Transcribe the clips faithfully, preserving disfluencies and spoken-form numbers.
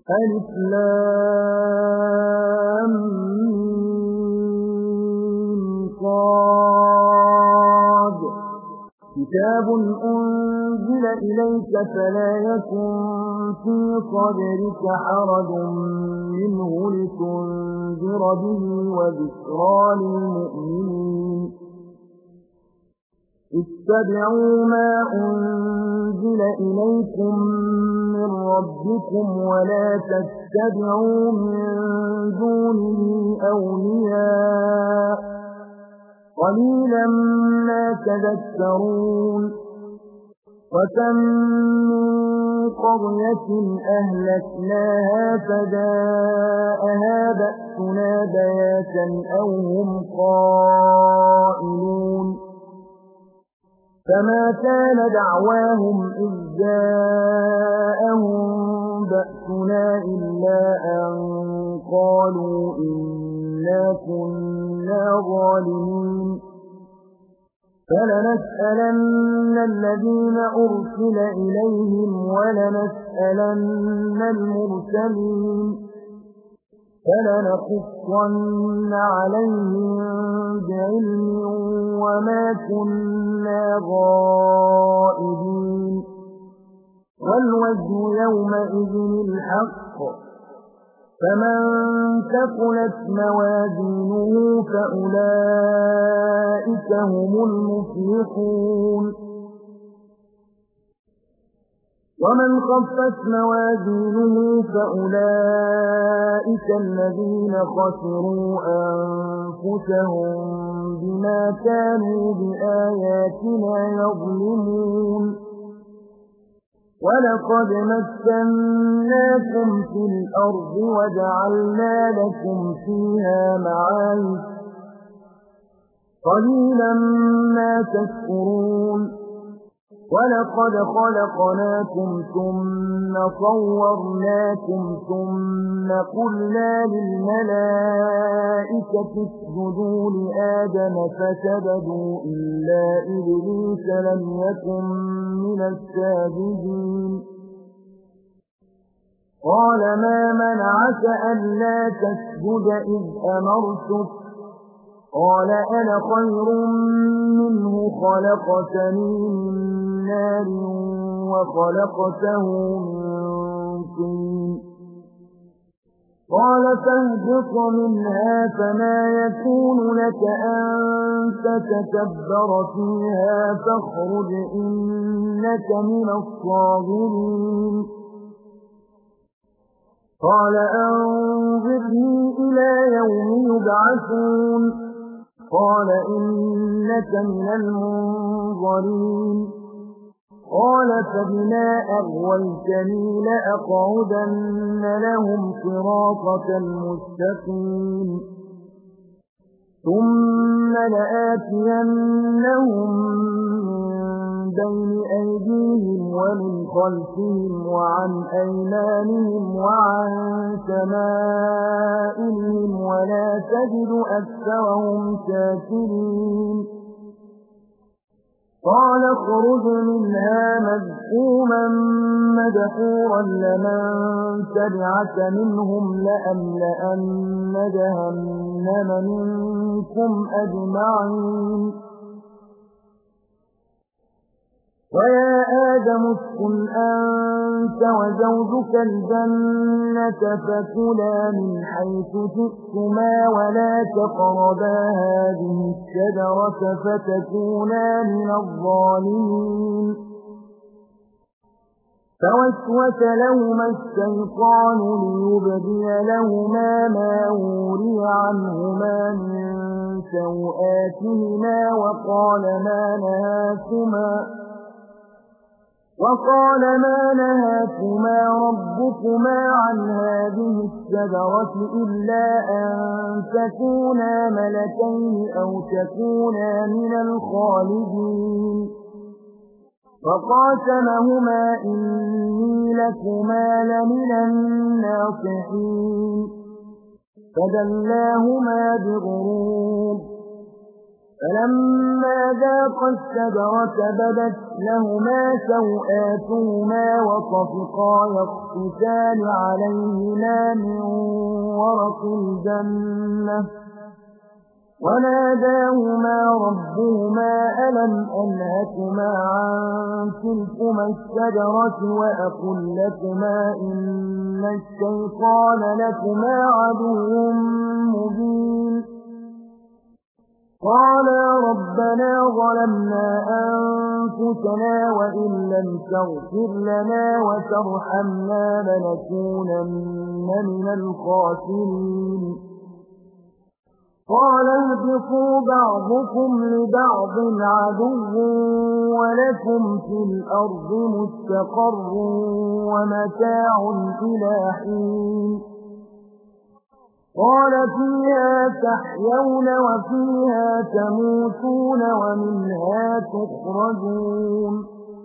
ألف لام ميم صاد كتاب أنزل إليك فلا يكن في صدرك حرج منه لتنذر به وذكرى للمؤمنين اتبعوا ما أنزل إليكم من ربكم ولا تتبعوا من دونه أولياء قليلا ما تذكرون وكم من قرية أهلكناها فجاءها بأسنا بياتا أو هم قائلون فما كان دعواهم إذ جاءهم بأسنا إلا أن قالوا إنا كنا ظالمين فلنسألن الذين أرسل إليهم ولنسألن المرسلين فلنقصن عليهم بعلم وما كنا غائبين والوزن يومئذ الحق فمن ثقلت موازينه فأولئك هم المفلحون ومن خفت موازينه فأولئك الذين خسروا أنفسهم بما كانوا بآياتنا يظلمون ولقد مكناكم في الأرض وجعلنا لكم فيها معايش قليلا ما تشكرون ولقد خلقناكم ثم صورناكم ثم قلنا للملائكة اسجدوا لآدم فسجدوا إلا إبليس لم يكن من الساجدين قال ما منعك ألا تسجد إذ أمرتك قال أنا خير منه خلقتني من نار وخلقته من طين قال فاهبط منها فما يكون لك أن تتكبر فيها فاخرج إنك من الصاغرين قال أنظرني إلى يوم يبعثون قال إنك من المنظرين قال فبما أغويتني لأقعدن لهم صراطك المستقيم ثم لآتينهم من بين أيديهم ومن خلفهم وعن أيمانهم وعن شمائلهم ولا تجد أكثرهم شاكرين قال اخرج منها مذءوما مدحورا لمن تبعك منهم لأملأن جهنم منكم أجمعين ويا آدم اسكن أنت وزوجك الجنة فكلا من حيث شئتما ولا تقربا هذه الشجرة فتكونا من الظالمين فوسوس لهما الشيطان ليبدي لهما ما وري عنهما من سوآتهما وقال ما نهاكما وقال ما نهاكما ربكما عن هذه الشجرة إلا أن تكونا ملكين أو تكونا من الخالدين فقاسمهما إني لكما لمن الناصحين فدلاهما بغرور فلما ذاقا الشجرة بدت لهما سوآتهما وطفقا يخصفان عليهما من ورق الجنة وناداهما ربهما ألم أنهكما عن تلكما الشجرة وأقل لكما إن الشيطان لكما عدو مبين قالا ربنا ظلمنا أنفسنا وإن لم تغفر لنا وترحمنا لنكونن من الخاسرين قال اهبطوا بعضكم لبعض عدو ولكم في الأرض مستقر ومتاع إلى حين قال فيها تحيون وفيها تموتون ومنها تخرجون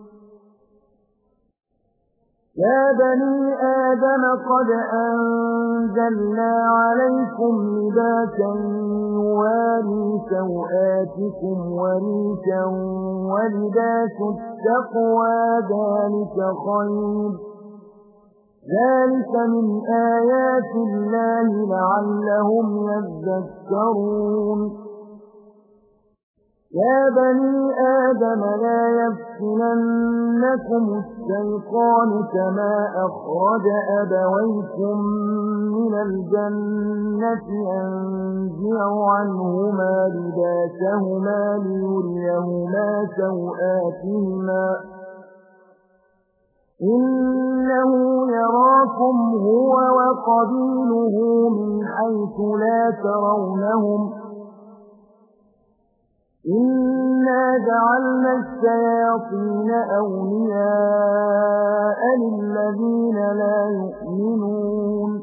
يا بني آدم قد أنزلنا عليكم لباسا يواري سوآتكم وريشا ولباس التقوى ذلك خير ذلك من آيات الله لعلهم يذكرون يا بني آدم لا يفتننكم الشيطان كما أخرج أبويكم من الجنة ينزع عنهما لباسهما ليريهما سوآتهما إنه يراكم هو وقبيله من حيث لا ترونهم إنا جعلنا الشياطين أولياء للذين لا يؤمنون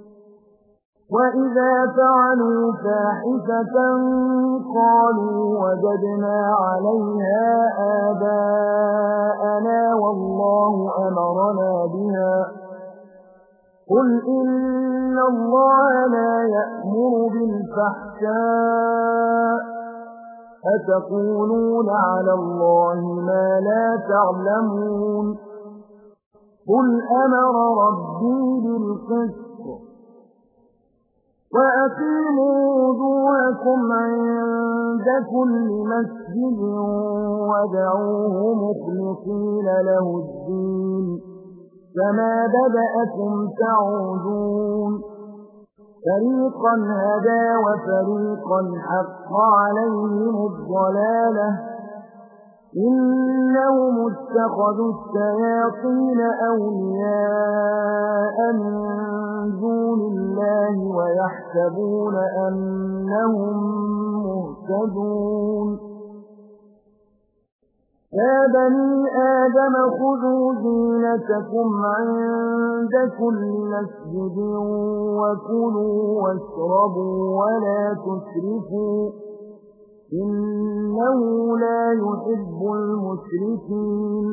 وإذا فعلوا فاحشة قالوا وجدنا عليها آباءنا والله أمرنا بها قل إن الله لا يأمر بالفحشاء أتقولون على الله ما لا تعلمون قل أمر ربي بالقسط وأقيموا وجوهكم عند كل مسجد ودعوه مخلصين له الدين كما بدأكم تعودون فريقا هدى وفريقا حق عليهم الضلالة إنهم اتخذوا الشياطين أولياء من دون الله ويحسبون أنهم مهتدون يا بني آدم خذوا زينتكم عند كل مسجد وكلوا واشربوا ولا تسرفوا إنه لا يحب المسرفين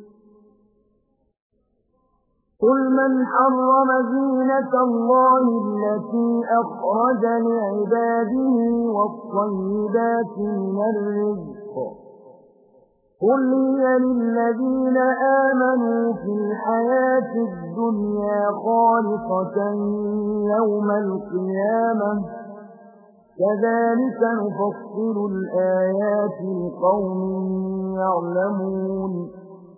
قل من حرم زينة الله التي أخرج لعباده والطيبات من الرزق قل هي للذين آمنوا في الحياة الدنيا خالصة يوم القيامة كذلك نفصل الآيات لقوم يعلمون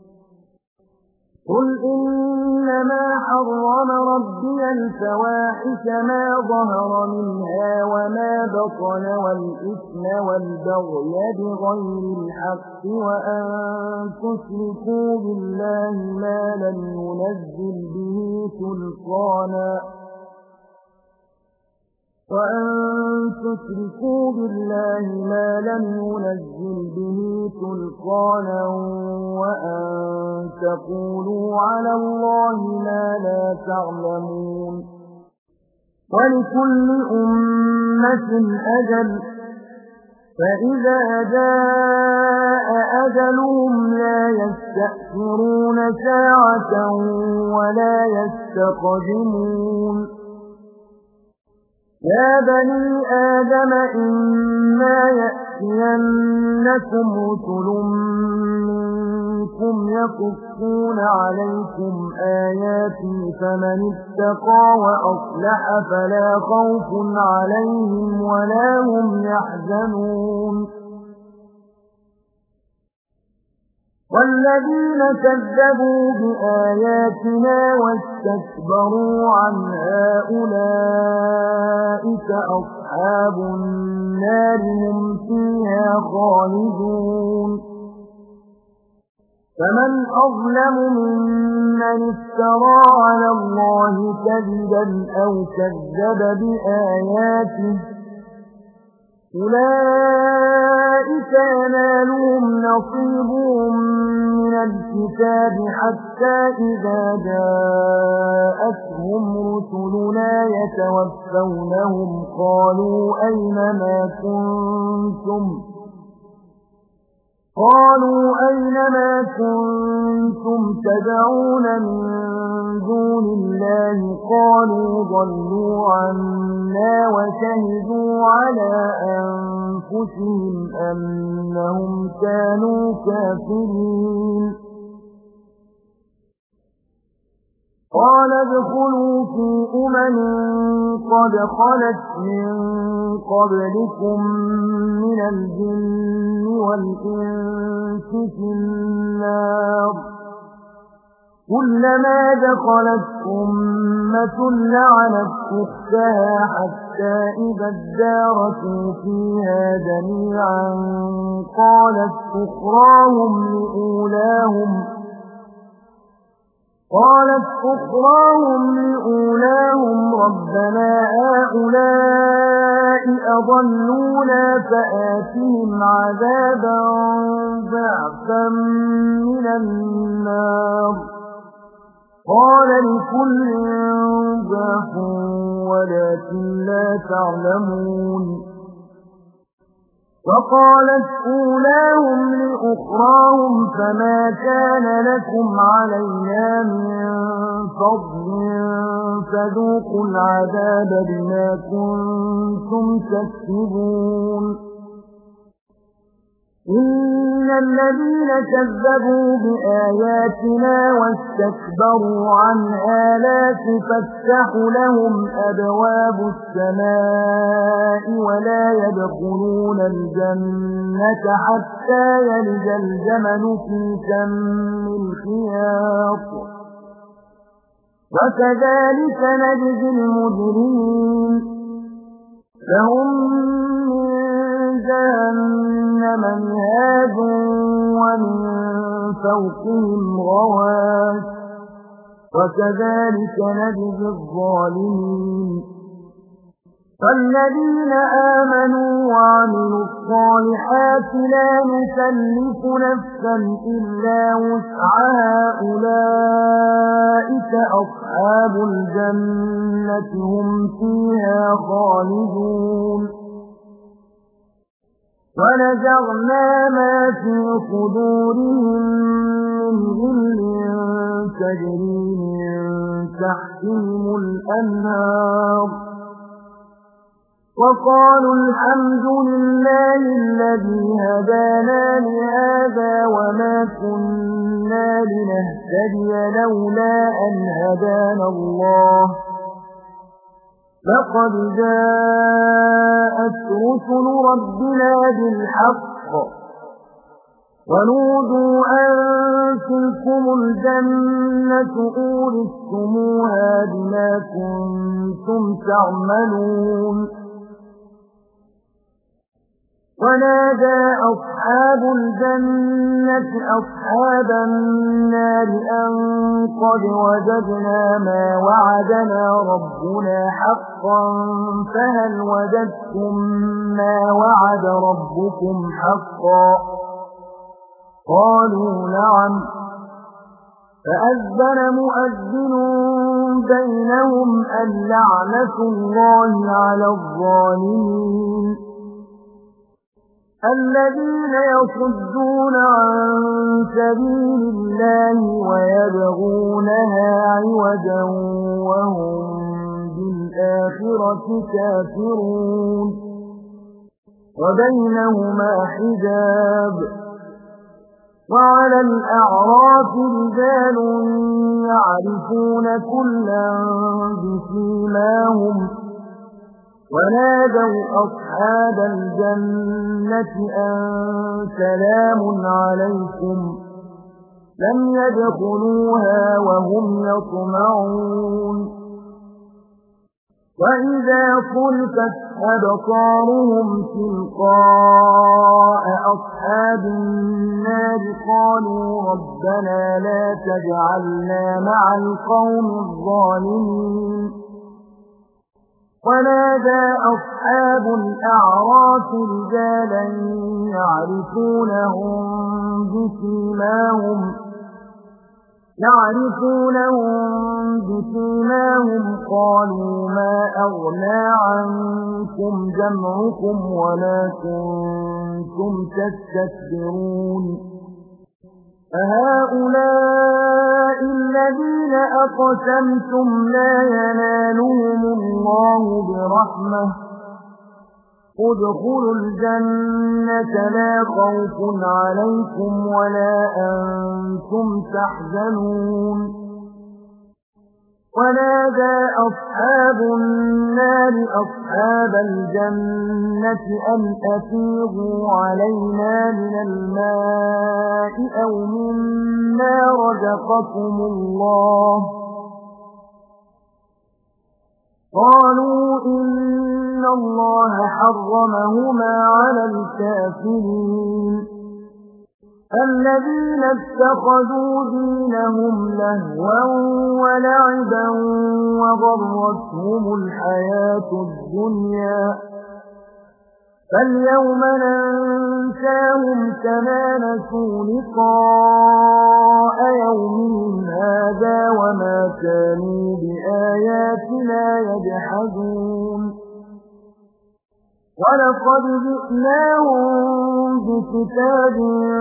قل إنما حرم ربي الفواحش ما ظهر منها وما بطن والإثم والبغي بغير الحق وأن تشركوا بالله ما لم ينزل به سلطانا وأن تشركوا بالله ما لم ينزل به سلطانا وأن تقولوا على الله ما لا تعلمون ولكل أمة أجل فإذا جاء أجلهم لا يستأخرون ساعة ولا يستقدمون يا بني آدم إما يَأْتِيَنَّكُمْ رُسُلٌ مِّنكُمْ يَقُصُّونَ عَلَيْكُمْ آيَاتِي فَمَنِ اتَّقَىٰ وَأَصْلَحَ فَلَا خَوْفٌ عَلَيْهِمْ وَلَا هُمْ يَحْزَنُونَ وَالَّذِينَ كَذَّبُوا بِآيَاتِنَا وَاسْتَكْبَرُوا عَنْهَا أُولَٰئِكَ أَصْحَابُ النَّارِ هُمْ فِيهَا خَالِدُونَ فَمَنْ أَظْلَمُ مِمَّنِ افْتَرَىٰ عَلَى اللَّهِ كَذِبًا أَوْ كَذَّبَ بِآيَاتِهِ أُولَئِكَ يَنَالُهُمْ نَصِيبُهُم مِّنَ الْكِتَابِ حَتَّىٰ إِذَا جَاءَتْهُمْ رُسُلُنَا يَتَوَفَّوْنَهُمْ قَالُوا أَيْنَ مَا كُنتُمْ قَالُوا أَيْنَ مَا كُنتُمْ تَدْعُونَ مِن دُونِ اللَّهِ قَالُوا ضَلُّوا عَنَّا وَشَهِدُوا عَلَىٰ أَنفُسِهِمْ أَنَّهُمْ كَانُوا كَافِرِينَ قَالَ ادْخُلُوا فِي أُمَمٍ قَدْ خَلَتْ مِن قَبْلِكُم مِّنَ الْجِنِّ وَالْإِنسِ فِي النَّارِ كُلَّمَا دَخَلَتْ أُمَّةٌ لَّعَنَتْ أُخْتَهَا حَتَّىٰ إِذَا ادَّارَكُوا فِيهَا جَمِيعًا قَالَتْ أُخْرَاهُمْ لِأُولَاهُمْ قالت أخراهم لأولاهم ربنا هؤلاء أضلونا فآتهم عذابا ضعفا من النار قال لكل ضعف ولكن لا تعلمون وقالت أولاهم لأخراهم فما كان لكم علينا من فضل فذوقوا العذاب بما كنتم تكسبون إن الذين كذبوا بآياتنا واستكبروا عنها لا تفتح لهم أبواب السماء ولا يدخلون الجنة حتى يلج الجمل في سم الخياط وكذلك نجزي المجرمين لهم من جهنم مهاد ومن فوقهم غواش وكذلك نجزي الظالمين فالذين آمنوا وعملوا الصالحات لا نكلف نفسا إلا وسعها أولئك أصحاب الجنة هم فيها خالدون ونزعنا ما في صدورهم من غل تجري من تحتهم الأنهار وقالوا الحمد لله الذي هدانا لهذا وما كنا لنهتدي لولا أن هدانا الله لقد جاءت رسل ربنا بالحق ونودوا أن تلكم الجنة أورثتموها بما كنتم تعملون ونادى أصحاب الجنة أصحاب النار أن قد وجدنا ما وعدنا ربنا حقا فهل وجدتم ما وعد ربكم حقا قالوا نعم فأذن مؤذن بينهم اللعنة الله على الظالمين الذين يصدون عن سبيل الله ويبغونها عوجا وهم بالآخرة كافرون وبينهما حجاب وعلى الأعراف رجال يعرفون كلا بسيماهم ونادوا أصحاب الجنة أن سلام عليكم لم يدخلوها وهم يطمعون وإذا صرفت أبصارهم تلقاء أصحاب النار قالوا ربنا لا تجعلنا مع القوم الظالمين ونادى أصحاب الأعراف رجالا يعرفونهم بسيماهم يعرفونهم بسيماهم قالوا ما أغنى عنكم جمعكم وما كنتم تستكبرون أهؤلاء الذين أقسمتم لا ينالهم الله برحمة ادخلوا الجنة لا خوف عليكم ولا أنتم تحزنون ونادى أصحاب النار أصحاب الجنة أن أفيضوا علينا من الماء أو مما رزقكم الله قالوا إن الله حرمهما على الكافرين الذين اتخذوا دينهم لهوا ولعبا وغرتهم الحياة الدنيا فاليوم ننساهم كما نسوا لقاء يومهم هذا وما كانوا بآياتنا يجحدون ولقد جئناهم بكتاب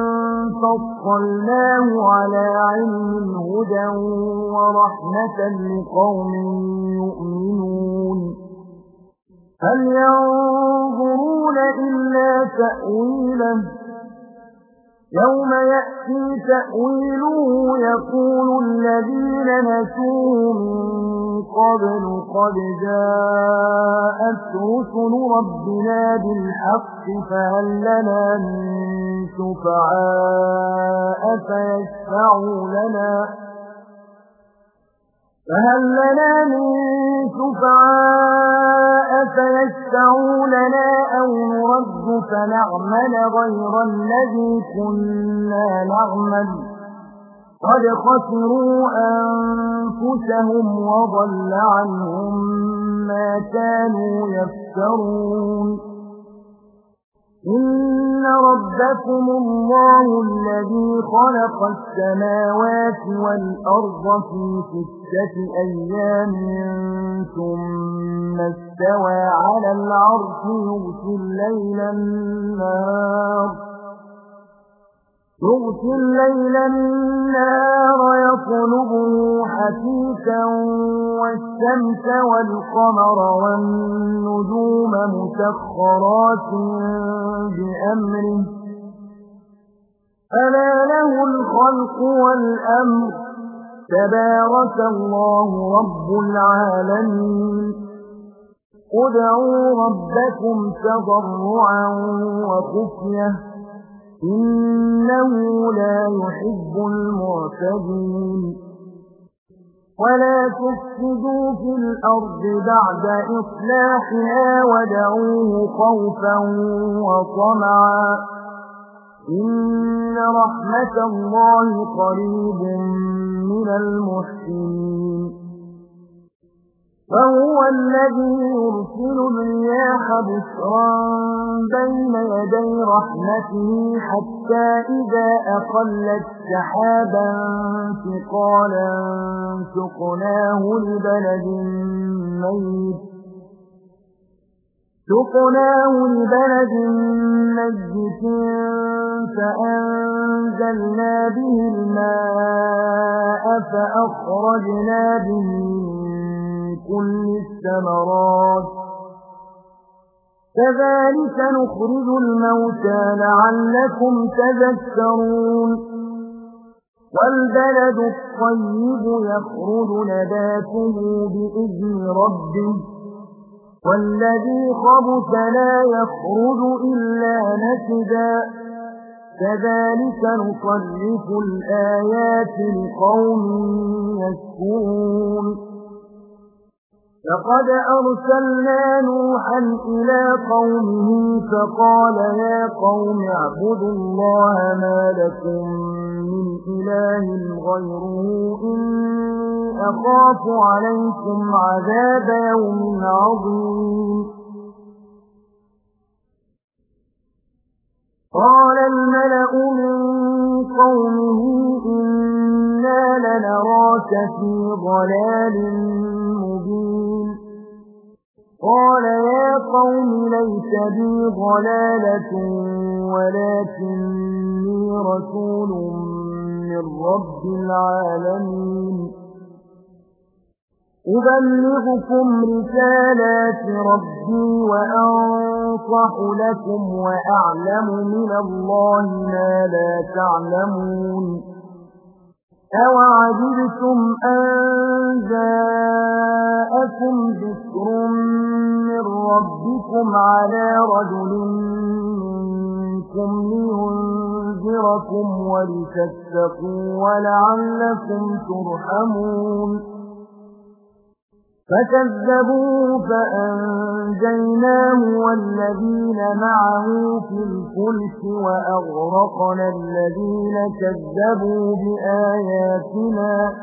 فصلناه على علم هدى ورحمة لقوم يؤمنون هل ينظرون إلا تأويله يوم يأتي تأويله يقول الذين نسوه من قبل قد جاءت رسل ربنا بالحق فهل لنا من شفعاء فيشفعوا لنا فهل لنا من شفعاء فيشفعوا لنا أو نرد فنعمل غير الذي كنا نعمل قد خسروا أنفسهم وضل عنهم ما كانوا يفترون إن ربكم الله الذي خلق السماوات والأرض في ستة أيام ثم استوى على العرش يغشي الليل النهار يغشي الليل النهار يطلبه حثيثا والشمس والقمر والنجوم مسخرات بأمره ألا له الخلق والأمر تبارك الله رب العالمين ادعوا ربكم تضرعا وخفية إنه لا يحب المعتدين ولا تفسدوا في الأرض بعد إصلاحها ودعوه خوفا وطمعا إن رحمة الله قريب من المحسنين وهو الذي يرسل الرياح بشرا بين يدي رحمته حتى إذا أقلت سحابا ثقالا سقناه لبلد ميت سقناه لبلد ميت فأنزلنا به الماء فأخرجنا به كل الثمرات كذلك نخرج الموتى لعلكم تذكرون والبلد الطيب يخرج نباته بإذن ربه والذي خبث لا يخرج إلا نكدا كذلك نصرف الآيات لقوم يشكرون لقد أرسلنا نوحا إلى قومه فقال يا قوم اعبدوا الله ما لكم من إله غيره إني أخاف عليكم عذاب يوم عظيم قال الملأ من قومه إنا لنراك في ضلال مبين قال يا قوم ليس بي ضلالة ولكني رسول من رب العالمين أبلغكم رسالات ربي وأنصح لكم وأعلم من الله ما لا تعلمون أوعجبتم أن جاءكم ذكر من ربكم على رجل منكم لينذركم ولتتقوا ولعلكم ترحمون فكذبوا فأنجيناه والذين معه في الفلك وأغرقنا الذين كذبوا بآياتنا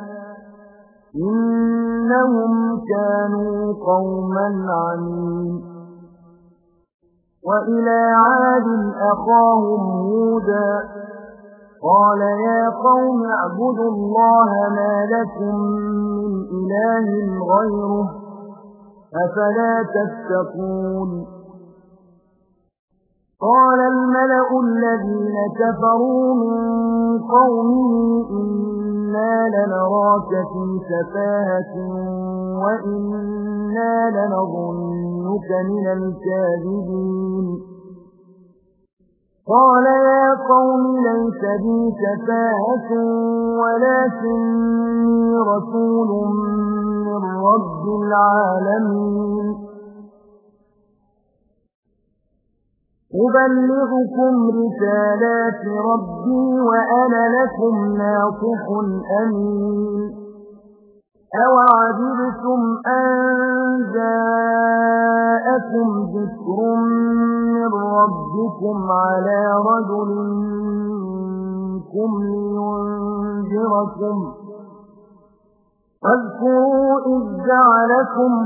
إنهم كانوا قوما عمين وإلى عاد أخاهم هودا قال يا قوم اعبدوا الله ما لكم من إله غيره أفلا تتقون قال الملأ الذين كفروا من قومه إنا لنراك في سفاهة وإنا لنظنك من الكاذبين قال يا قوم ليس بي سفاهة ولكني رسول من رب العالمين أبلغكم رسالات ربي وأنا لكم ناصح أمين أوعجبتم أن جاءكم ذكر من ربكم على رجل منكم لينذركم فاذكروا إذ جعلكم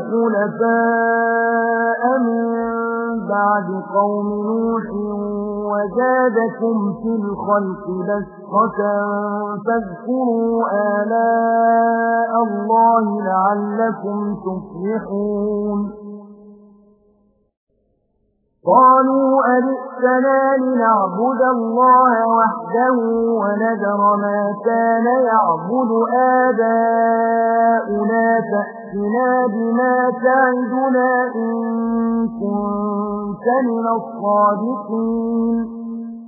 خلفاء من بعد قوم نوح وزادكم في الخلق بسطة فاذكروا آلاء الله لعلكم تفلحون قالوا أجئتنا لنعبد الله وحده ونذر ما كان يعبد آباؤنا فأتنا بما تعدنا إن كنت من الصادقين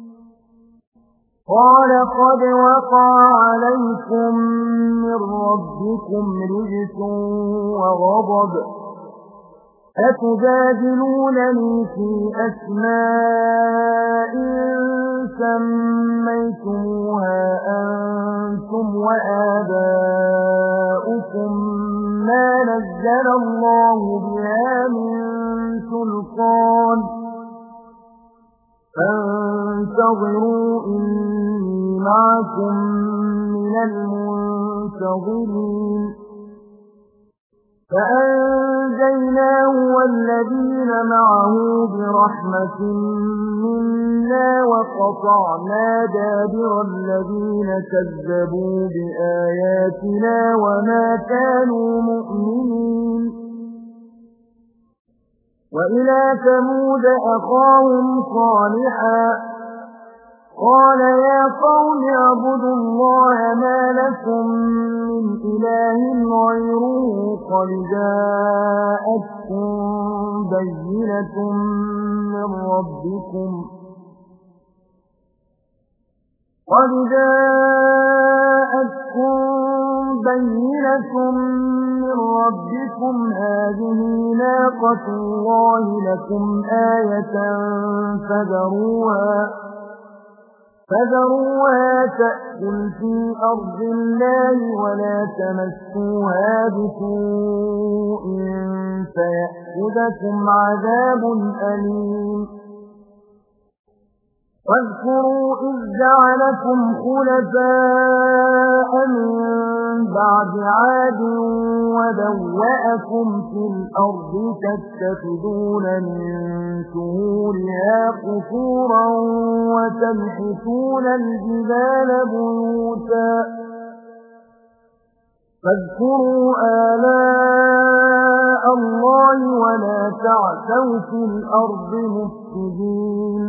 قال قد وقع عليكم من ربكم رجس وغضب أتجادلونني في أسماء سميتموها أنتم وآباؤكم ما نزل الله بها من سلطان فانتظروا إني معكم من المنتظرين فأنجيناه والذين معه برحمة منا وقطعنا دابر الذين كذبوا بآياتنا وما كانوا مؤمنين وإلى ثمود أخاهم صالحا قال يا قوم اعبدوا الله ما لكم من إله غيره قد جاءتكم بينة من ربكم قد جاءتكم بينة من ربكم هذه ناقة الله لكم آية فذروها فذروها تأكل في أرض الله ولا تمسوها بسوء فيأخذكم عذاب أليم واذكروا إذ جعلكم خلفاء من بعد عاد وبوأكم في الأرض تتخذون من سهولها قصورا وتنحتون الجبال بيوتا فاذكروا آلاء الله ولا تعثوا في الأرض مفسدين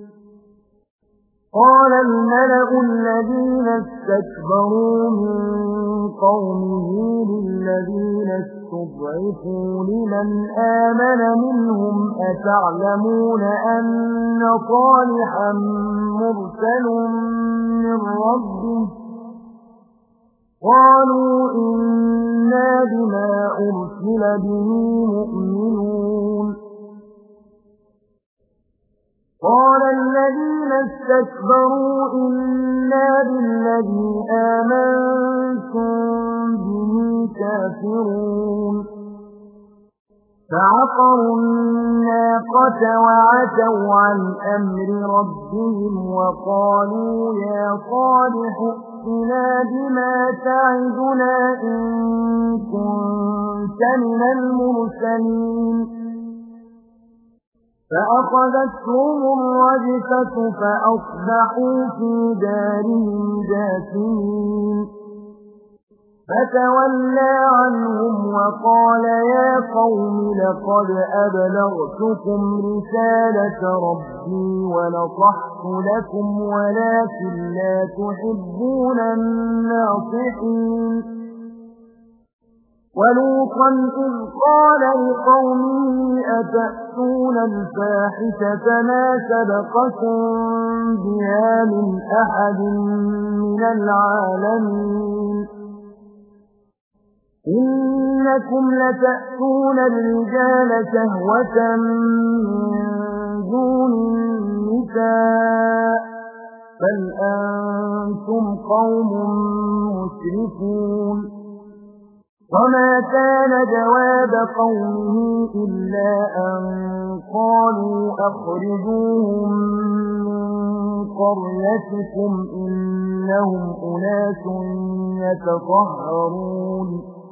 قال الملأ الذين استكبروا من قومه للذين استضعفوا لمن آمن منهم أتعلمون أن صالحا مرسل من ربه قالوا إنا بما أرسل به مؤمنون قال الذين استكبروا إنا بالذي آمنتم به كافرون فعقروا الناقة وعتوا عن أمر ربهم وقالوا يا صالح ائتنا بما تعدنا إن كنت من المرسلين فأخذتهم الرجفة فأصبحوا في دارهم جاثمين فتولى عنهم وقال يا قوم لقد أبلغتكم رسالة ربي ونصحت لكم ولكن لا تحبون الناصحين ولوطا إذ قال لقومه أتأتون الفاحشة ما سبقكم بها من أحد من العالمين إنكم لتأتون الرجال شهوة من دون النساء بل أنتم قوم مسرفون وما كان جواب قومه إلا أن قالوا أخرجوهم من قريتكم إنهم أناس يتطهرون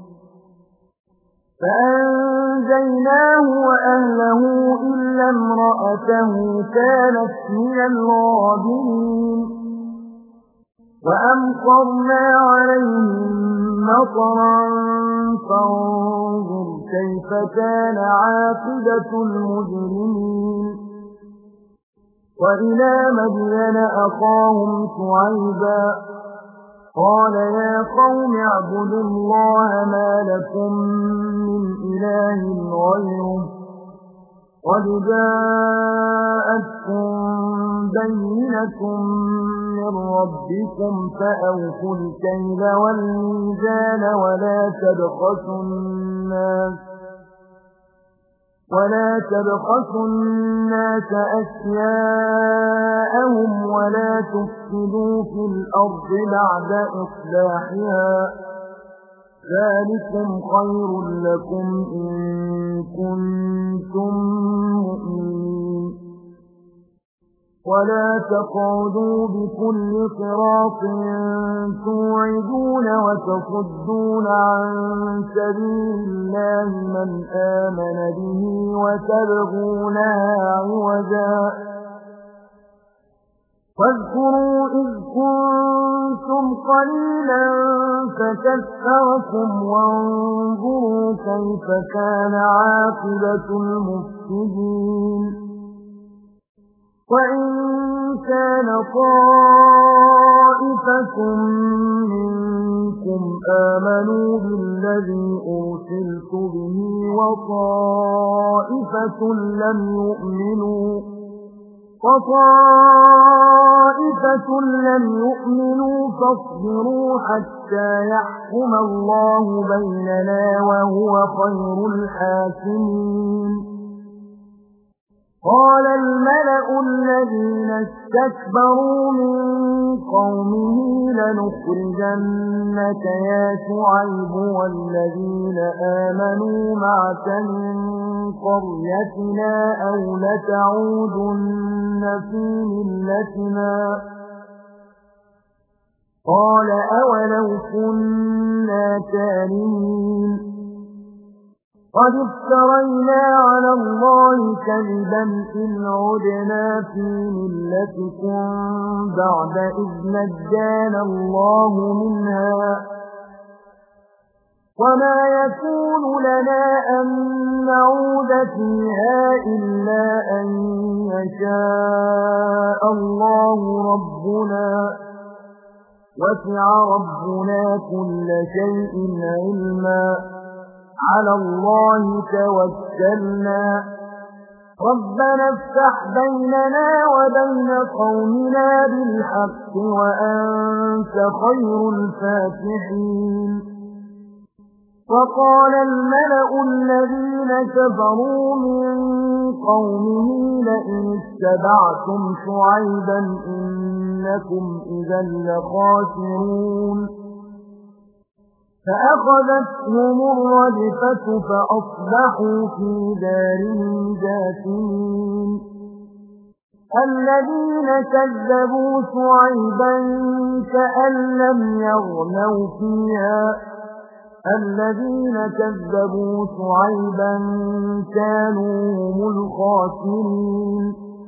فأنجيناه وأهله إلا امرأته كانت من الغابرين وأمطرنا عليهم مطرا فانظر كيف كان عاقبة المجرمين وإلى مدين أخاهم شعيبا قال يا قوم اعبدوا الله ما لكم من إله غيره قد جاءتكم بينة من ربكم فأوفوا الكيل والميزان ولا تبخسوا الناس ولا تبخسوا الناس أشياءهم ولا تفسدوا في الأرض بعد إصلاحها ذلكم خير لكم إن كنتم مؤمنين ولا تقعدوا بكل صراط توعدون وتصدون عن سبيل الله من آمن به وتبغونها عوجا واذكروا إذ كنتم قليلا فكثركم وانظروا كيف كان عاقبة المفسدين وإن كان طائفة منكم آمنوا بالذي أرسلت به وطائفة لم يؤمنوا وطائفة لم يؤمنوا فاصبروا حتى يحكم الله بيننا وهو خير الحاكمين قال الملأ الذين استكبروا من قومه لنخرجنك يا شعيب والذين آمنوا معك من قريتنا أو لتعودن في ملتنا قال أولو كنا كارهين قد افترينا على الله كذبا إن عدنا في ملتكم بعد إذ نجانا الله منها وما يكون لنا أن نعود فيها إلا أن يشاء الله ربنا وسع ربنا كل شيء علما على الله توكلنا ربنا افتح بيننا وبين قومنا بالحق وأنت خير الفاتحين وقال الملأ الذين كفروا من قومه لئن اتبعتم شعيبا إنكم إذا لخاسرون فأخذتهم الرجفة فأصبحوا في دارهم جاثمين الذين كذبوا شعيبا كأن لم يغنوا فيها الذين كذبوا شعيبا كانوا هم الخاسرين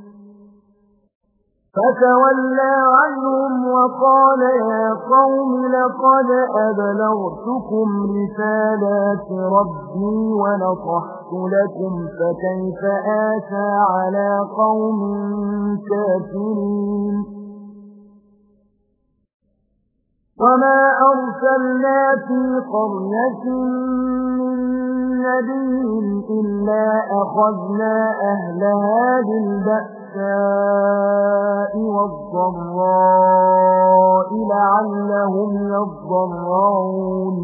فتولى عنهم وقال يا قوم لقد أبلغتكم رسالات ربي ونصحت لكم فكيف آسى على قوم كافرين وما أرسلنا في قرية من نبي إلا أخذنا أهلها بالبأساء والضراء لعلهم يضرعون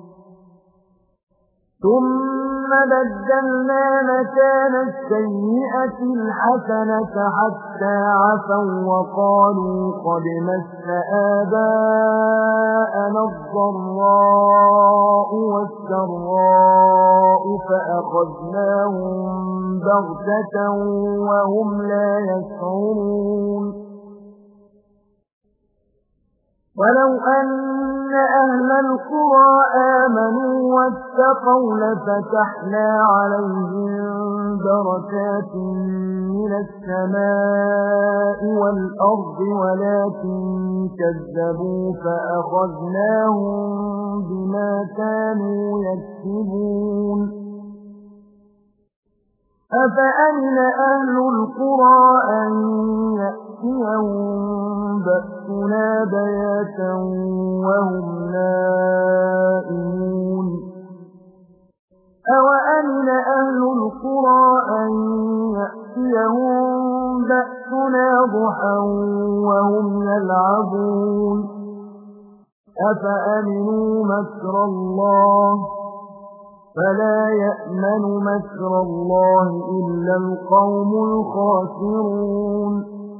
ثم بدلنا مكان السيئة الحسنة حتى عفوا وقالوا قد مس آباءنا الضراء والسراء فأخذناهم بغتة وهم لا يشعرون ولو أن أهل القرى آمنوا واتقوا لفتحنا عليهم بركات من السماء والأرض ولكن كذبوا فأخذناهم بما كانوا يكسبون أفأمن أهل القرى أن يأتيهم بأسنا بياتا وهم نائمون أوأمن أهل القرى أن يأتيهم بأسنا ضحى وهم يلعبون أفأمنوا مكر الله فلا يأمن مكر الله إلا القوم الخاسرون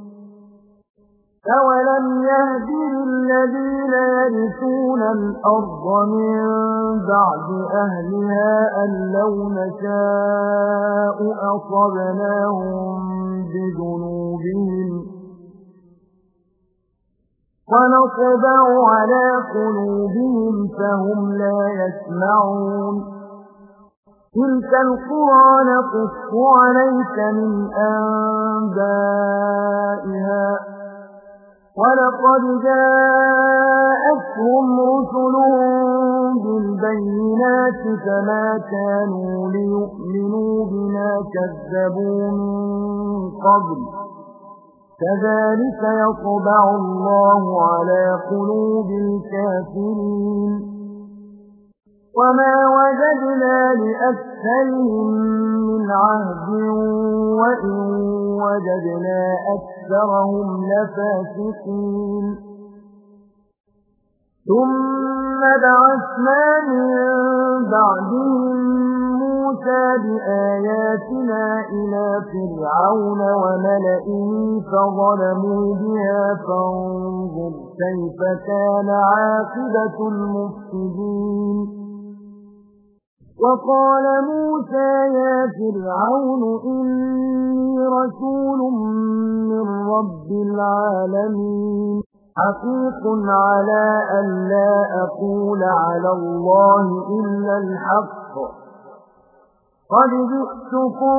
أولم يهد الذين يرثون الأرض من بعد أهلها أن لو نشاء أصبناهم بذنوبهم ونطبع على قلوبهم فهم لا يسمعون تلك القرى نقص عليك من أنبائها ولقد جاءتهم رسلهم بالبينات فما كانوا ليؤمنوا بما كذبوا من قبل كذلك يطبع الله على قلوب الكافرين وما وجدنا لأكثرهم من عهد وإن وجدنا أكثرهم لفاسقين ثم بعثنا من بعدهم موسى بآياتنا إلى فرعون وملئه فظلموا بها فانظر كيف كان عاقبة المفسدين وقال موسى يا فرعون إني رسول من رب العالمين حقيق على أن لا أقول على الله إلا الحق قد جئتكم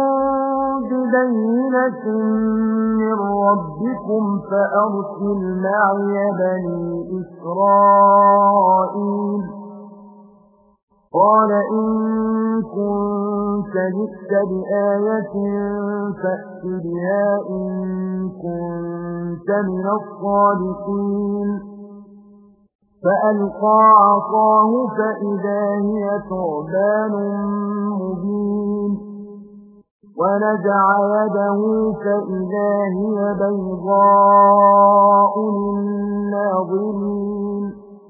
ببينة من ربكم فأرسل معي بني إسرائيل قال إن كنت جئت بآية فأت بها إن كنت من الصادقين فألقى عصاه فإذا هي ثعبان مبين ونزع يده فإذا هي بيضاء للناظرين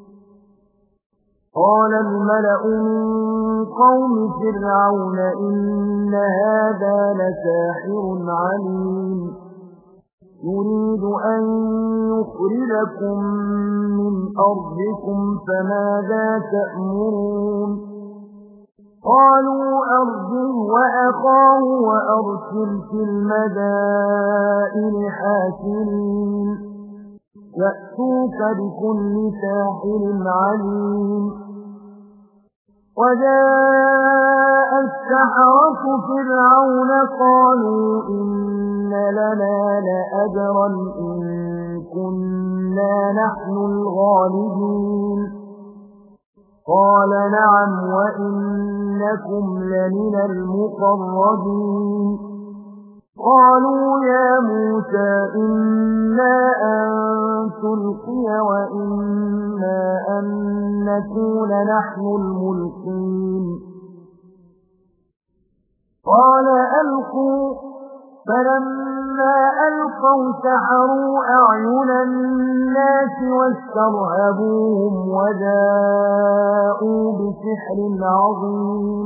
قال الملأ من قوم فرعون إن هذا لساحر عليم يريد أن يخرجكم من أرضكم فماذا تأمرون قالوا أرجه وأخاه وأرسل في المدائن حاشرين يأتوك بكل ساحر عليم وجاء السحرة فرعون قالوا إن لنا لأجرا إن كنا نحن الغالبين قال نعم وإنكم لمن المقربين قالوا يا موسى إما أن تلقي وإما أن نكون نحن الملقين قال ألقوا فلما ألقوا سحروا أعين الناس واسترهبوهم وجاءوا بسحر عظيم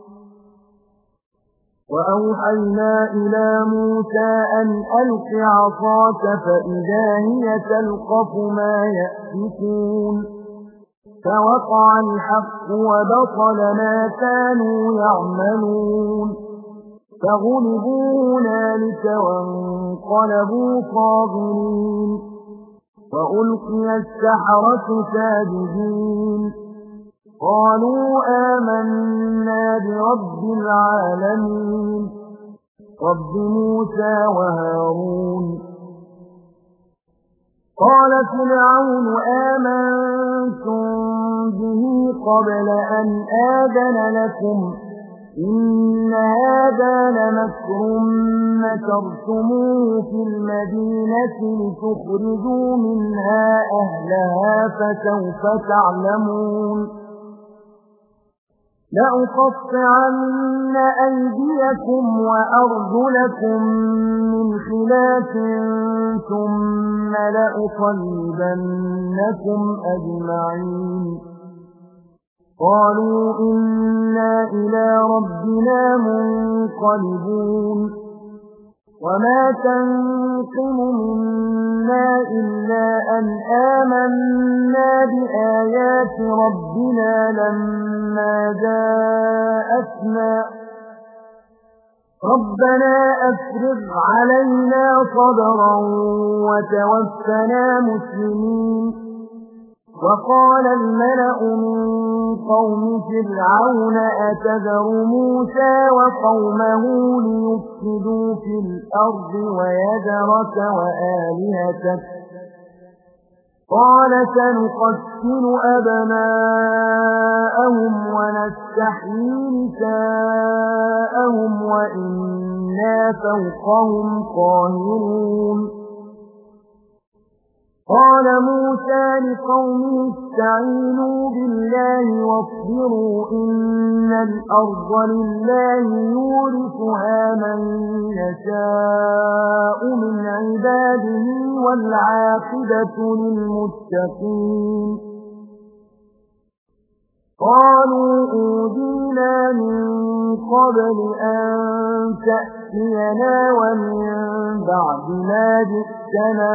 وأوحينا إلى موسى أن ألق عصاك فإذا هي تلقف ما يأفكون فوقع الحق وبطل ما كانوا يعملون فغلبوا هنالك وانقلبوا صاغرين وألقي السحرة ساجدين قالوا آمنا برب العالمين رب موسى وهارون قال فرعون آمنتم به قبل أن آذن لكم إن هذا لمكر مكرتموه في المدينة لتخرجوا منها أهلها فسوف تعلمون لأقطعن أيديكم وأرجلكم من خلاف ثم لأصلبنكم أجمعين قالوا إنا إلى ربنا منقلبون وما تنقم منا إلا أن آمنا بآيات ربنا لما جاءتنا ربنا أفرغ علينا صبرا وتوفنا مسلمين وقال الملأ من قوم فرعون أتذر موسى وقومه ليفسدوا في الأرض ويذرك وآلهتك قال سنقتل أبناءهم ونستحيي نساءهم وإنا فوقهم قاهرون قال موسى لقومه استعينوا بالله واصبروا إن الأرض لله يورثها من يشاء من عباده والعاقبة للمتقين قالوا أوذينا من قبل أن تأتينا ومن بعد ما جئتنا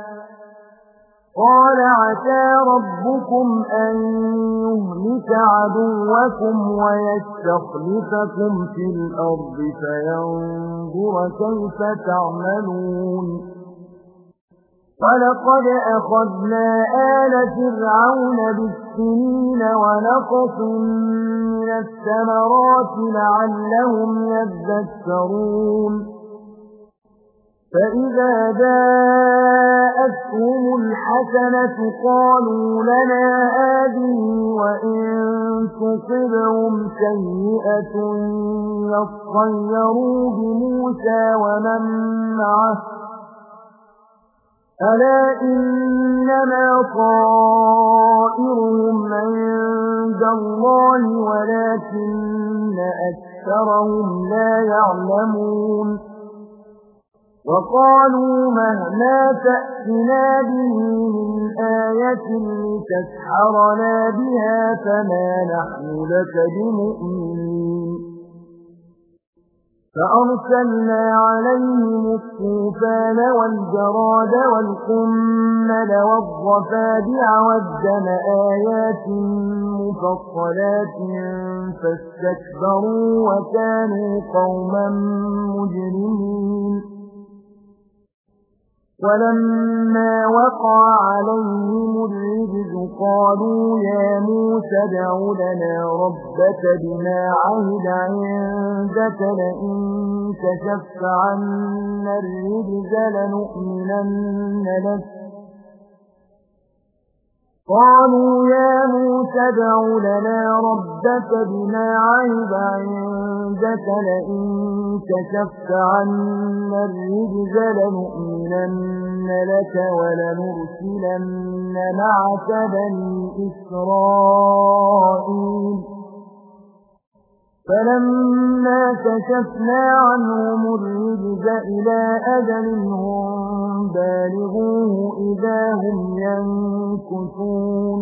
قال عسى ربكم أن يهلك عدوكم ويستخلفكم في الأرض فينظر كيف تعملون ولقد أخذنا آل فرعون بالسنين ونقص من الثمرات لعلهم يذكرون فإذا جاءتهم الحسنة قالوا لنا هذه وإن تصبهم سيئة يطيروا بموسى ومن معه ألا إنما طائرهم عند الله ولكن أكثرهم لا يعلمون وقالوا مهما تأتنا به من آية لتسحرنا بها فما نحن لك بمؤمنين فأرسلنا عليهم الطوفان والجراد والقمل والضفادع والدم آيات مفصلات فاستكبروا وكانوا قوما مجرمين ولما وقع عليهم الرجز قالوا يا موسى ادع لنا ربك بما عهد عندك لئن كشفت عنا الرجز لنؤمنن لك قالوا يا موسى ادع لنا ربك بما عهد عندك لئن كشفت عنا الرجز لنؤمنن لك ولنرسلن معك بني إسرائيل فلما كشفنا عنهم الرجز إلى أجل هم بالغوه إذا هم ينكثون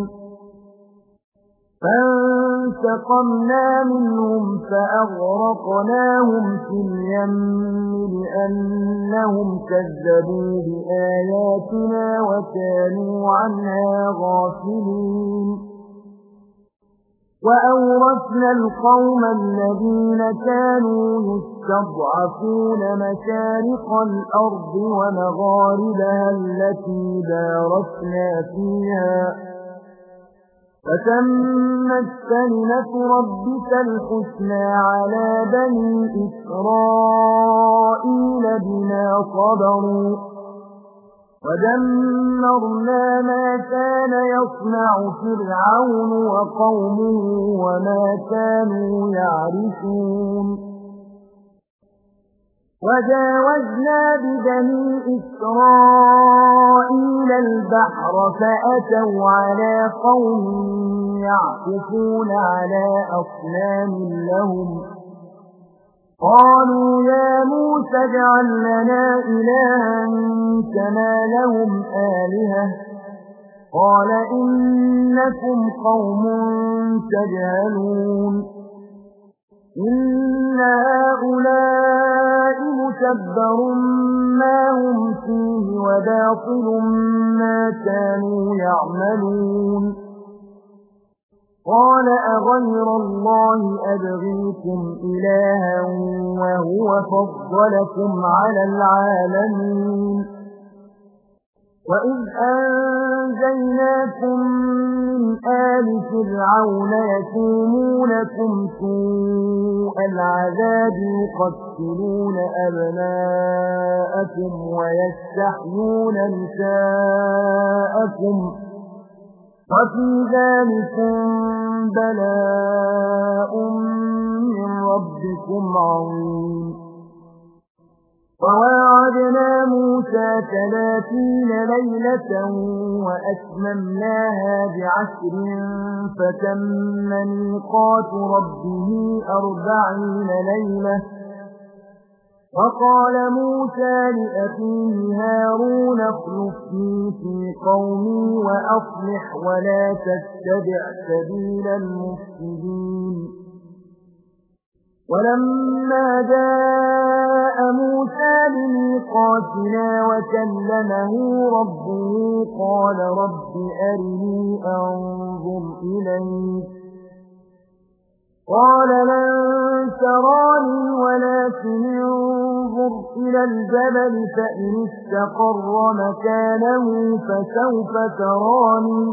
فانتقمنا منهم فأغرقناهم في اليم لأنهم كذبوا بآياتنا وكانوا عنها غافلين وأورثنا القوم الذين كانوا يستضعفون مشارق الأرض ومغاربها التي باركنا فيها فتمت كلمة ربك الحسنى على بني إسرائيل بما صبروا ودمرنا ما كان يصنع فرعون وقومه وما كانوا يعرشون وجاوزنا ببني إسرائيل البحر فأتوا على قوم يعكفون على أصنام لهم قالوا يا موسى اجعل لنا إلها كما لهم آلهة قال إنكم قوم تجهلون إن هؤلاء متبر ما هم فيه وباطل ما كانوا يعملون قال أغير الله أبغيكم إلها وهو فضلكم على العالمين وإذ أنجيناكم من آل فرعون يسومونكم سوء العذاب يقتلون أبناءكم ويستحيون نساءكم وفي ذلك بلاء من ربكم عظيم وواعدنا موسى ثلاثين ليلة وأتممناها بعشر فتم ميقات ربه أربعين ليلة وقال موسى لأخيه هارون اخلفني في قومي وأصلح ولا تتبع سبيل المفسدين ولما جاء موسى لميقاتنا وكلمه ربه قال رب أرني أنظر إليك قال لن تراني ولكن انظر إلى الجبل فإن استقر مكانه فسوف تراني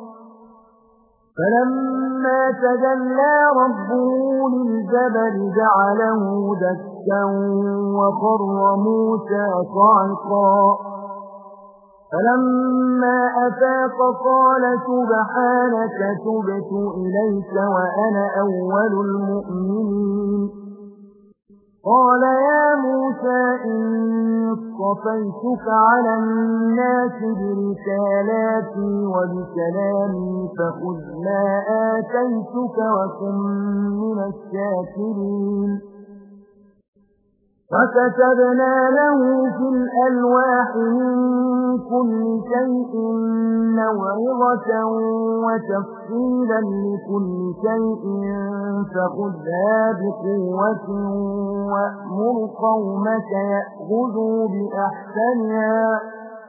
فلما تجلى ربه للجبل جعله دكا وخر موسى صعقا فلما أفاق قال سبحانك تبت إليك وأنا أول المؤمنين قال يا موسى إني اصطفيتك على الناس برسالاتي وبكلامي فخذ ما آتيتك وكن من الشاكرين وكتبنا له في الألواح من كل شيء موعظة وتفصيلا لكل شيء فخذها بقوة وأمر قومك يأخذوا بأحسنها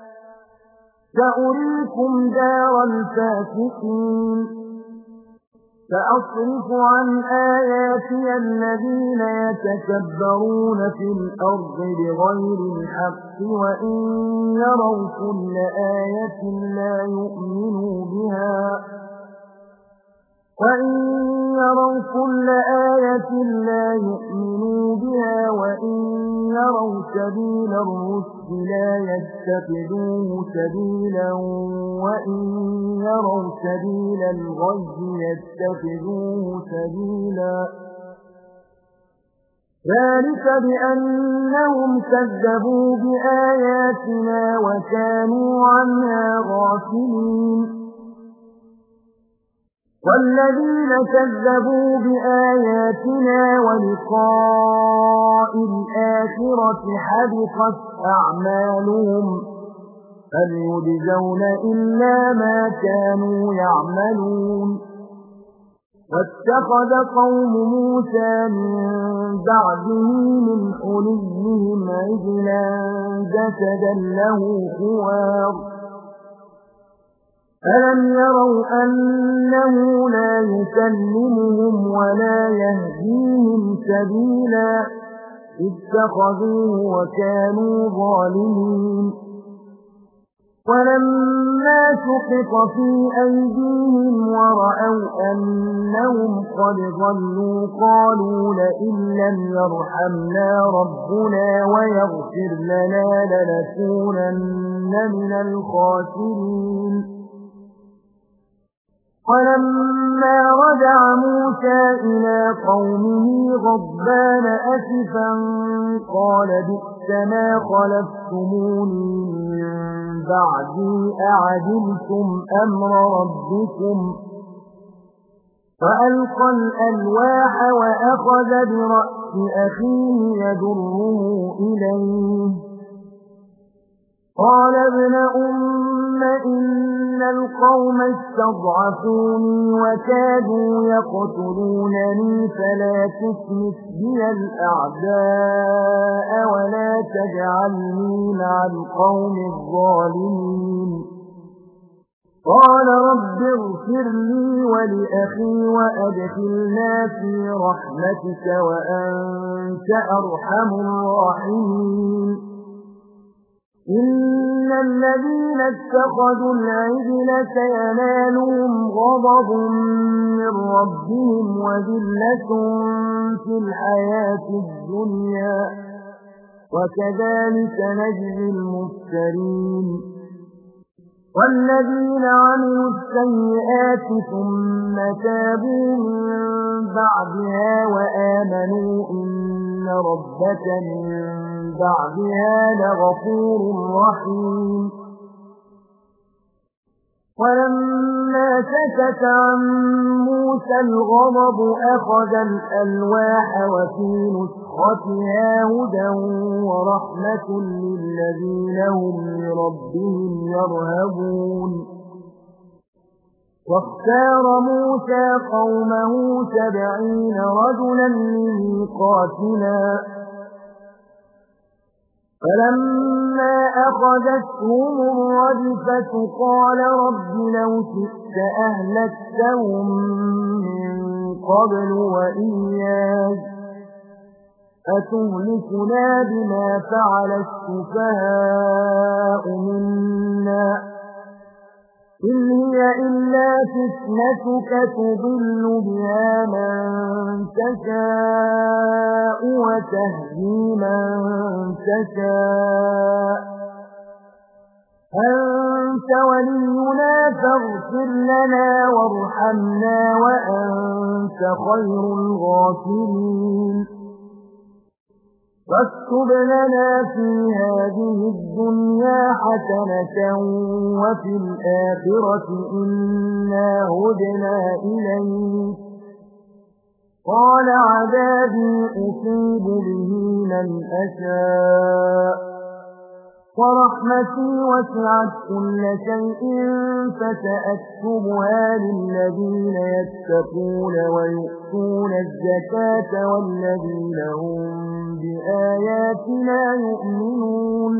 سأريكم دار الفاسقين سأصرف عن آياتي الذين يتكبرون في الأرض بغير الحق وإن يروا كل آية لا يؤمنوا بها وإن يروا كل آية لا يؤمنوا بها وإن يروا سبيل الرشد لا يتخذوه سبيلا وإن يروا سبيل الغي يتخذوه سبيلا ذلك بأنهم كذبوا بآياتنا وكانوا عنها غافلين والذين كذبوا بآياتنا ولقاء الآخرة حبطت أعمالهم هل يجزون إلا ما كانوا يعملون واتخذ قوم موسى من بعده من حليهم عجلا جسدا له خوار ألم يروا أنه لا يكلمهم ولا يهديهم سبيلا اتخذوه وكانوا ظالمين ولما سقط في أيديهم ورأوا أنهم قد ضلوا قالوا لئن لم يرحمنا ربنا ويغفر لنا لنكونن من الخاسرين ولما رجع موسى إلى قومه غضبان أسفا قال بئس ما خلفتموني من بعدي أعجلتم أمر ربكم فألقى الألواح وأخذ برأس أخيه يجره إليه قال ابن أم إن القوم استضعفوني وكادوا يقتلونني فلا تشمت بي الأعداء ولا تجعلني مع القوم الظالمين قال رب اغفر لي ولأخي وأدخلنا في رحمتك وأنت أرحم الراحمين إن الذين اتخذوا العجل سينالهم غضب من ربهم وذلة في الحياة الدنيا وكذلك نجزي المفترين والذين عملوا السيئات ثم تابوا من بعدها وآمنوا إن ربك من بعدها لغفور رحيم ولما سكت عن موسى الغضب أخذ الألواح وفي نسختها هدى ورحمة للذين هم لربهم يرهبون واختار موسى قومه سبعين رجلا لميقاتنا فلما أخذتهم الرجفة قال رب لو شئت أهلكتهم من قبل وإياي أتهلكنا بما فعل السفهاء منا إن هي إلا فتنتك تضل بها من تشاء وتهدي من تشاء أنت ولينا فاغفر لنا وارحمنا وأنت خير الغافرين واكتب لنا في هذه الدنيا حسنة وفي الآخرة إنا هدنا إليك قال عذابي أصيب به من أشاء ورحمتي وسعت كل شيء فسأكتبها للذين يتقون ويؤتون الزكاة والذين هم بآياتنا يؤمنون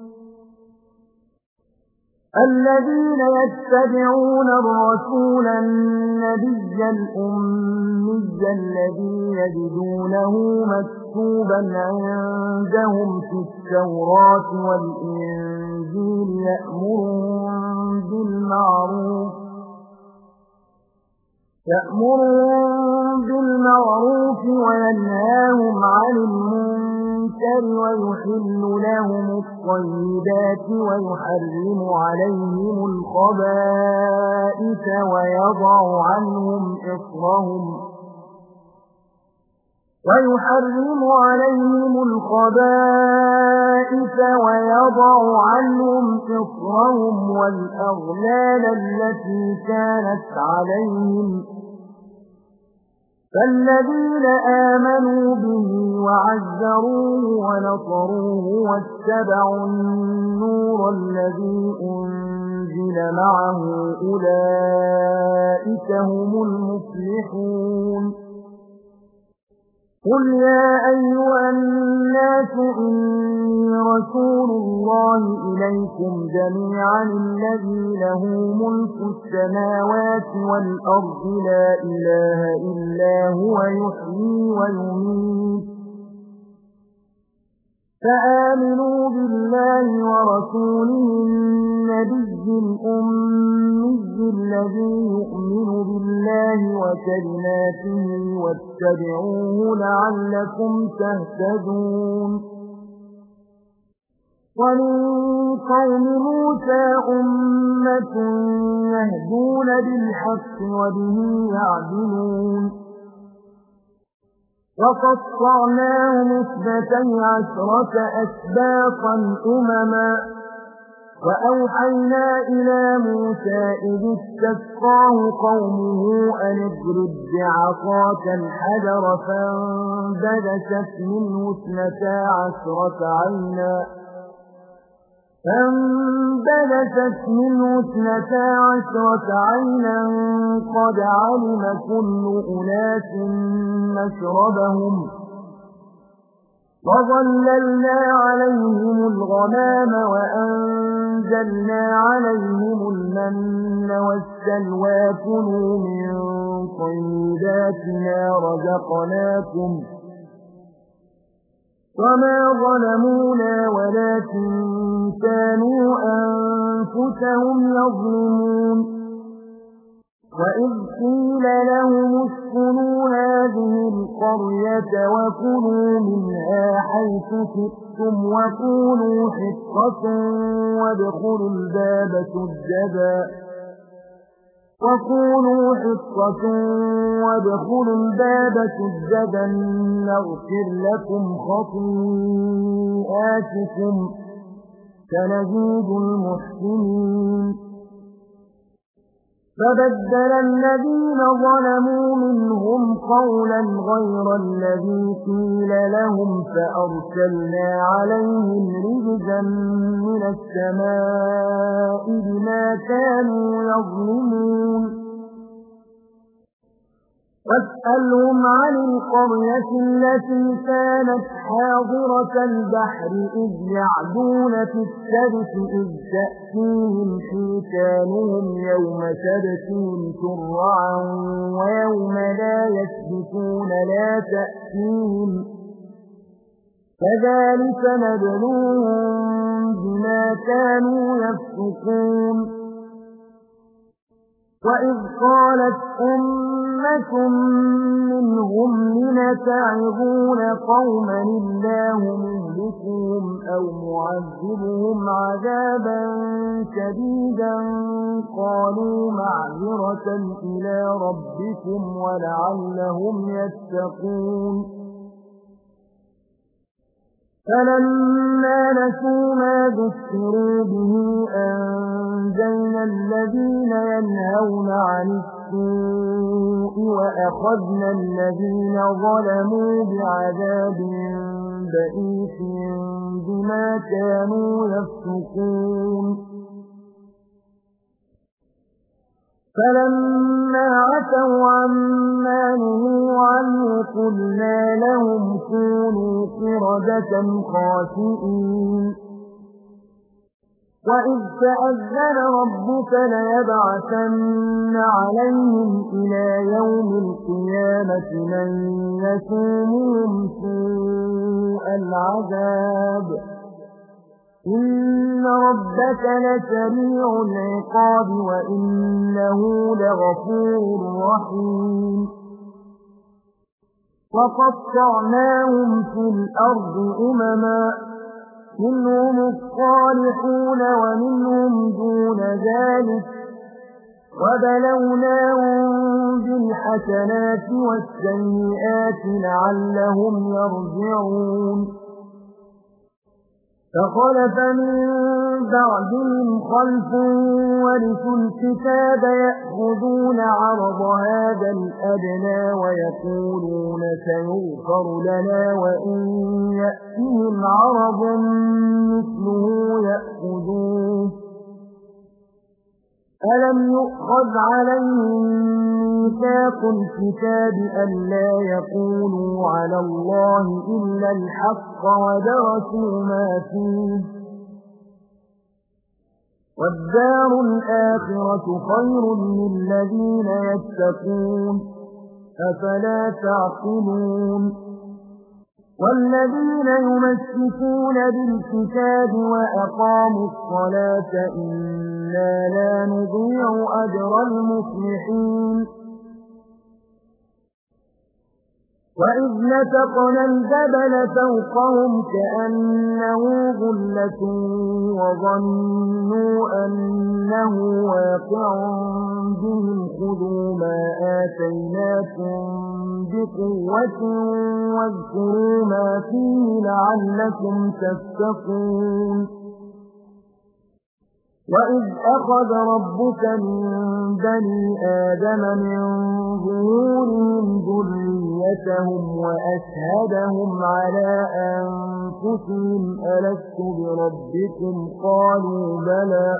الذين يتبعون الرسول النبي الأمي الذي يجدونه مكتوبا عندهم في التوراة والإنجيل يأمرهم بالمعروف يأمرهم بالمعروف وينهاهم عن المنكر ويحل لهم الطيبات ويحرم عليهم الخبائث ويضع عنهم إصرهم ويحرم عليهم الخبائث ويضع عنهم إصرهم والأغلال التي كانت عليهم فالذين آمنوا به وعزروه ونصروه واتبعوا النور الذي أنزل معه أولئك هم المفلحون قل يا أيها الناس إني رسول الله إليكم جميعا الذي له ملك السماوات والأرض لا إله إلا هو يحيي ويميت فآمنوا بالله ورسوله النبي الأمي الذي يؤمن بالله وكلماته واتبعوه لعلكم تهتدون ومن قوم موسى أمة يهدون بالحق وبه يعدلون وقطعناهم اثنتي عشرة أسباطا أمما وأوحينا إلى موسى إذ استسقاه قومه أن اضرب بعصاك الحجر فانبجست منه اثنتا عشرة عينا فانبجست منه اثنتا عشرة عينا قد علم كل أناس مشربهم وظللنا عليهم الغمام وأنزلنا عليهم المن والسلوى كلوا من طيبات ما رزقناكم وما ظلمونا ولكن كانوا أنفسهم يظلمون وإذ قيل لهم اسكنوا هذه القرية وكلوا منها حيث شئتم وقولوا حطة وادخلوا الباب سجدا وقولوا حصة وادخلوا الباب سجدا نغفر لكم خطيئاتكم سنزيد المحسنين فبدل الذين ظلموا منهم قولا غير الذي قيل لهم فأرسلنا عليهم رجزا من السماء بما كانوا يظلمون واسألهم عن القرية التي كانت حاضرة البحر إذ يعدون في السبت إذ تأتيهم حيتانهم يوم سبتهم شرعا ويوم لا يسبتون لا تأتيهم كذلك نبلوهم بما كانوا يفسقون وإذ قالت أمة منهم لم تعظون قوما الله مهلكهم أو معذبهم عذابا شديدا قالوا معذرة إلى ربكم ولعلهم يتقون فلما نسوا ما ذكروا به أنجينا الذين ينهون عن السوء وأخذنا الذين ظلموا بعذاب بئيس بما كانوا يفسقون فلما عتوا عما نهوا عنه قلنا لهم كونوا قردة خاسئين وإذ تأذن ربك ليبعثن عليهم إلى يوم القيامة من يسومهم سوء العذاب إن ربك لسريع العقاب وإنه لغفور رحيم وقطعناهم في الأرض أمما منهم الصالحون ومنهم دون ذلك وبلوناهم بالحسنات والسيئات لعلهم يرجعون فخلف من بعدهم خلف ورثوا الكتاب يأخذون عرض هذا الأدنى ويقولون سيغفر لنا وإن يأتهم عرض مثله يأخذوه ألم يؤخذ عليهم ميثاق الكتاب ألا يقولوا على الله إلا الحق ودرسوا ما فيه والدار الآخرة خير للذين يتقون أفلا تعقلون والذين يمسكون بالكتاب وأقاموا الصلاة إنا لا نضيع أجر المصلحين وإذ نتقنا الجبل فوقهم كأنه ظلة وظنوا أنه واقع بهم خذوا ما آتيناكم بقوة واذكروا ما فيه لعلكم تتقون وإذ أخذ ربك من بني آدم من ظهورهم ذريتهم وأشهدهم على أنفسهم ألست بربكم قالوا بلى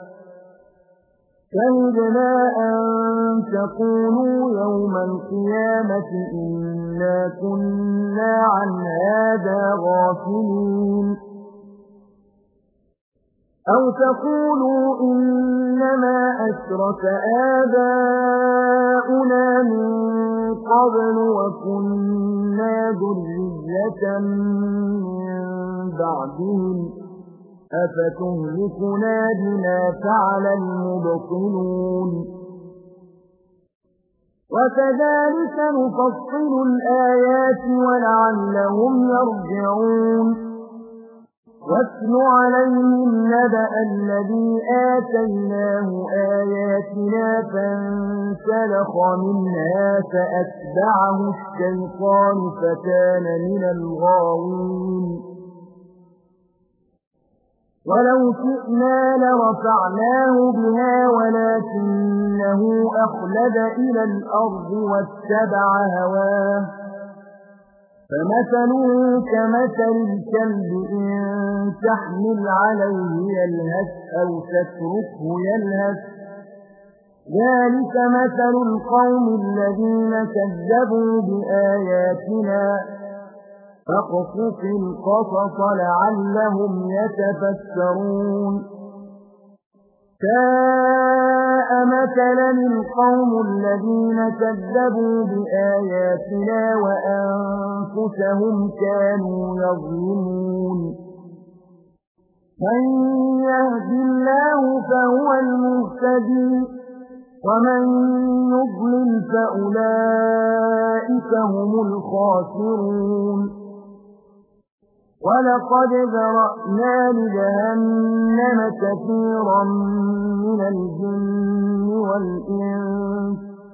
شهدنا أن تقولوا يوم القيامة إنا كنا عن هذا غافلين أو تقولوا إنما أشرك آباؤنا من قبل وكنا ذرية من بعدهم أفتهلكنا بما فعل المبطلون وكذلك نفصل الآيات ولعلهم يرجعون واتل عليهم نبأ الذي آتيناه آياتنا فانسلخ منها فأتبعه الشيطان فكان من الغاوين ولو شئنا لرفعناه بها ولكنه أخلد إلى الأرض واتبع هواه فمثله كمثل الكلب إن تحمل عليه يلهث أو تتركه يلهث ذلك مثل القوم الذين كذبوا بآياتنا فاقصص القصص لعلهم يتفكرون ساء مثلا القوم الذين كذبوا بآياتنا وأنفسهم كانوا يظلمون من يهد الله فهو المهتدي ومن يضلل فأولئك هم الخاسرون ولقد ذرأنا لجهنم كثيرا من الجن والإنس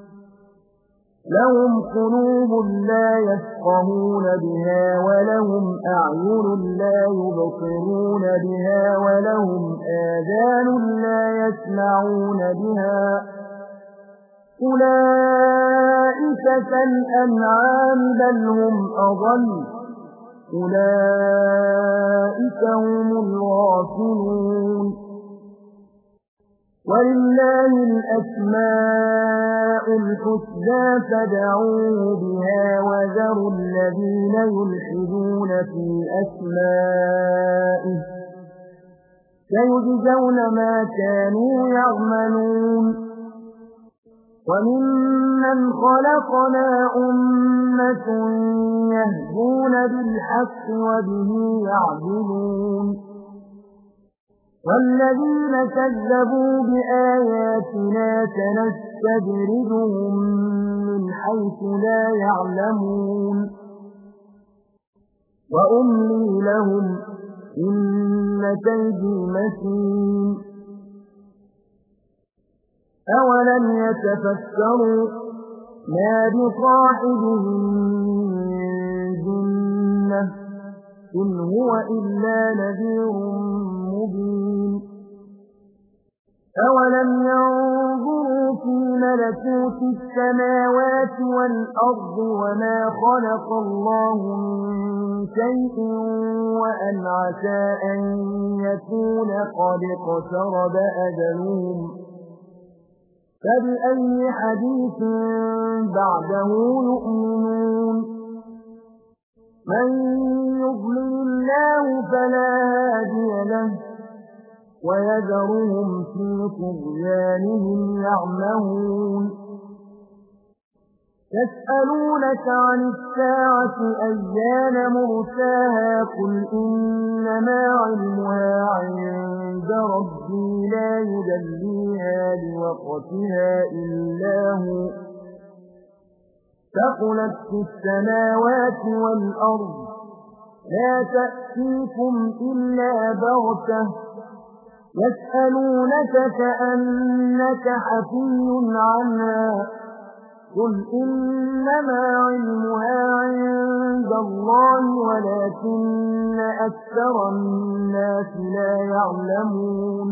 لهم قلوب لا يفقهون بها ولهم أعين لا يبصرون بها ولهم آذان لا يسمعون بها أولئك كالأنعام بل هم أضل أولئك هم الغافلون ولله الأسماء الحسنى فادعوه بها وذروا الذين يلحدون في أسمائه سيجزون ما كانوا يعملون وممن خلقنا أمة يهدون بالحق وبه يعدلون والذين كذبوا بآياتنا سنستدرجهم من حيث لا يعلمون وأملي لهم إن كيدي متين أولم يتفكروا ما بصاحبهم من جنة إن هو إلا نذير مبين أولم ينظروا في ملكوت السماوات والأرض وما خلق الله من شيء وأن عسى أن يكون قد اقترب أجلهم فبأي حديث بعده يؤمنون من يضلل الله فلا هادي له ويذرهم في طغيانهم يعمهون يسألونك عن الساعة أيان مرساها قل إنما علمها عند ربي لا يجليها لوقتها إلا هو ثقلت في السماوات والأرض لا تأتيكم إلا بغتة يسألونك كأنك حفي عنها قل إنما علمها عند الله ولكن أكثر الناس لا يعلمون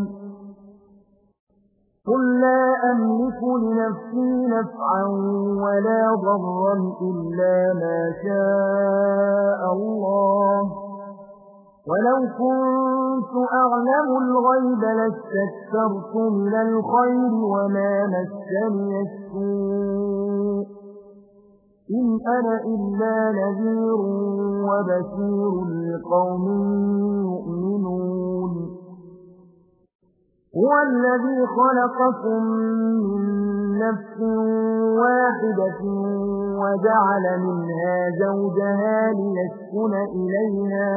قل لا أملك لنفسي نفعا ولا ضرا إلا ما شاء الله ولو كنت أعلم الغيب لاستكثرت من الخير وما مسني السوء إن أنا إلا نذير وبشير لقوم يؤمنون هو الذي خلقكم من نفس واحدة وجعل منها زوجها ليسكن إليها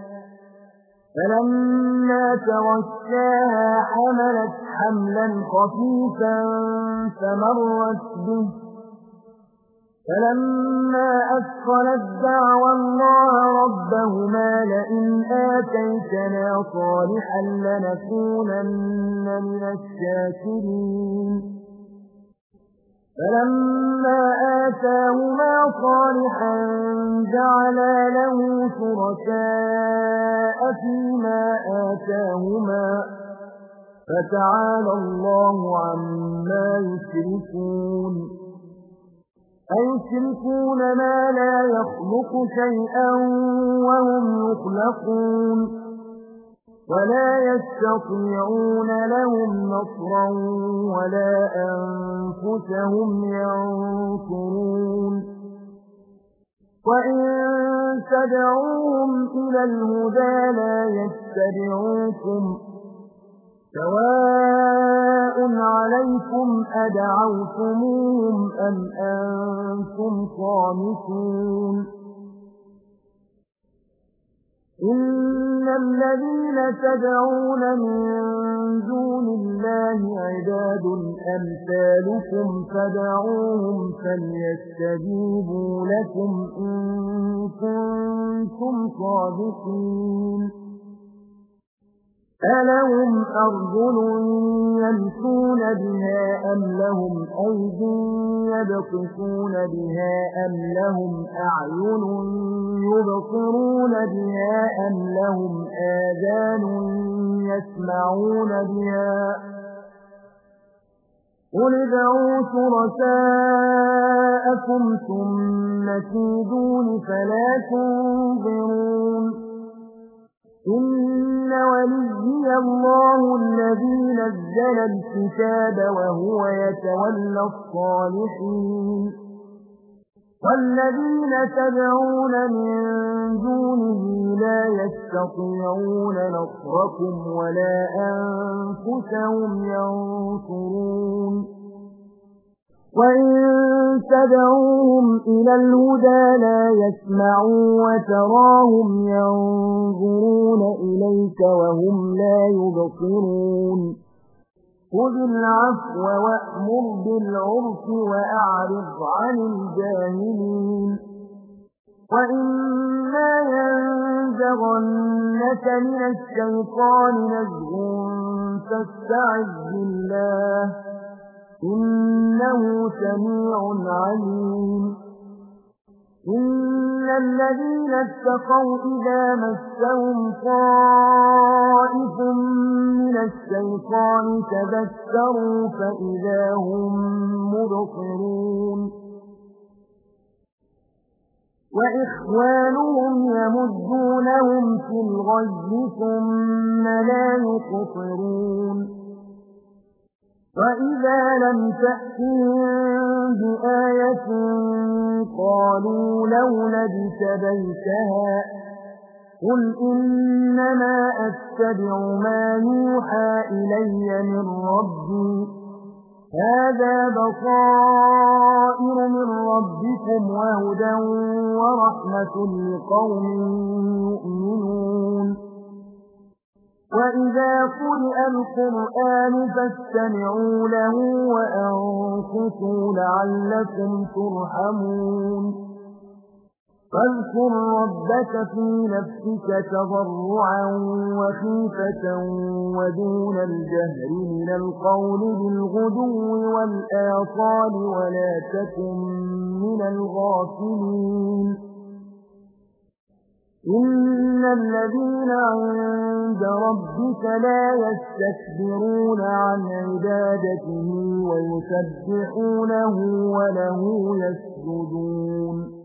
فلما تغشاها حملت حملا خفيفا فمرت به فلما أثقلت دعوى الله ربهما لئن آتيتنا صالحا لنكونن من الشاكرين فلما آتاهما صالحا جعلا له شركاء فيما آتاهما فتعالى الله عما يشركون أيشركون ما لا يخلق شيئا وهم يخلقون ولا يستطيعون لهم نصرا ولا أنفسهم ينصرون وإن تدعوهم إلى الهدى لا يتبعوكم سواء عليكم أدعوتموهم أم أنتم صامتون إن الذين تدعون من دون الله عباد أمثالكم فدعوهم فليستجيبوا لكم إن كنتم صادقين ألهم أرجل يمشون بها أم لهم أيد يبطشون بها أم لهم أعين يبصرون بها أم لهم آذان يسمعون بها قل ادعوا شركاءكم ثم كيدون فلا تنظرون إن وليي الله الذي نزل الكتاب وهو يتولى الصالحين والذين تدعون من دونه لا يستطيعون نصركم ولا أنفسهم ينصرون وإن تدعوهم إلى الهدى لا يسمعوا وتراهم ينظرون إليك وهم لا يبصرون خذ العفو وأمر بالعرف وأعرض عن الجاهلين وإما ينزغنك من الشيطان نزغ فاستعذ بالله إنه سميع عليم إن الذين اتقوا إذا مسهم طائف من الشيطان تذكروا فإذا هم مبصرون وإخوانهم يمدونهم في الغي ثم لا يقصرون وإذا لم تأتهم بآية قالوا لولا اجتبيتها قل إنما أتبع ما يوحى إلي من ربي هذا بصائر من ربكم وهدى ورحمة لقوم يؤمنون وإذا قرئ القرآن فاستمعوا له وأنصتوا لعلكم ترحمون فاذكر ربك في نفسك تضرعا وخيفة ودون الجهر من القول بالغدو والآصال ولا تكن من الغافلين إن الذين عند ربك لا يستكبرون عن عبادته ويسبحونه وله يسجدون